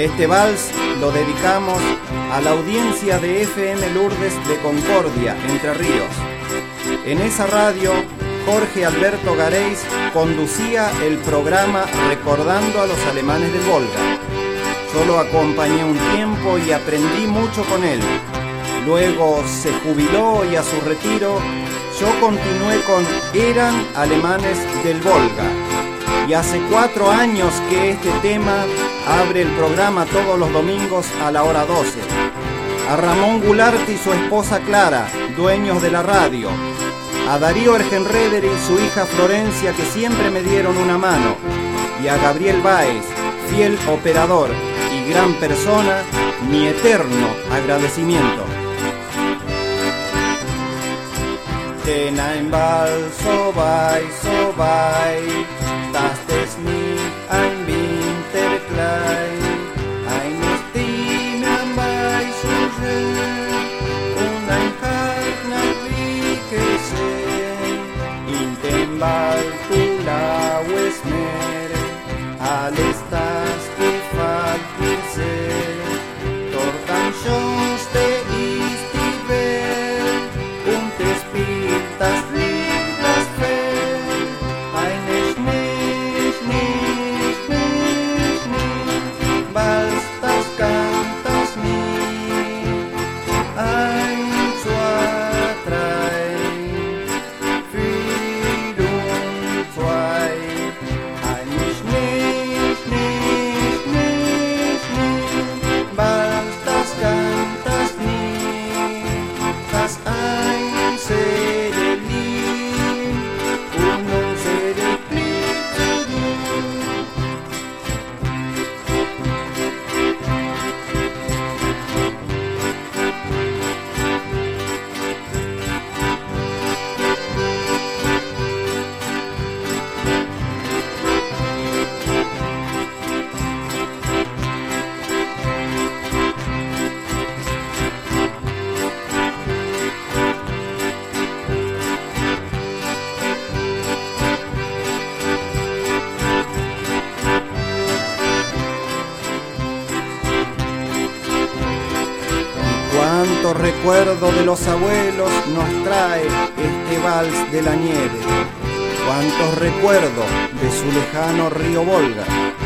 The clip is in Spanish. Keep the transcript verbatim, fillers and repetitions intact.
Este vals lo dedicamos a la audiencia de F M Lourdes de Concordia, Entre Ríos. En esa radio, Jorge Alberto Gareis conducía el programa Recordando a los Alemanes del Volga. Yo lo acompañé un tiempo y aprendí mucho con él. Luego se jubiló y a su retiro yo continué con Eran Alemanes del Volga. Y hace cuatro años que este tema abre el programa todos los domingos a la hora doce. A Ramón Goulart y su esposa Clara, dueños de la radio. A Darío Ergenreder y su hija Florencia, que siempre me dieron una mano. Y a Gabriel Báez, fiel operador y gran persona, mi eterno agradecimiento. Denn einmal so weit, so weit, dass es nicht ein Winter klein, eine Stimme bei so schön und ein Halt nach Blicke sehen, in dem Wald du blaues Meer, alles das gefällt mir sehr, dort am schönsten ist die Welt und es spielt das Lied, das fällt, eine Schnee, Schnee, Schnee, Schnee, Vals, das cantas nie, ein, zwei, drei, vier und zwei, eine Schnee, Schnee, Schnee, Schnee, Vals, das cantas nie, das ein serie Lied und un serie Lied zu dir. Cuánto recuerdo de los abuelos nos trae este vals de la nieve. Cuántos recuerdos de su lejano río Volga.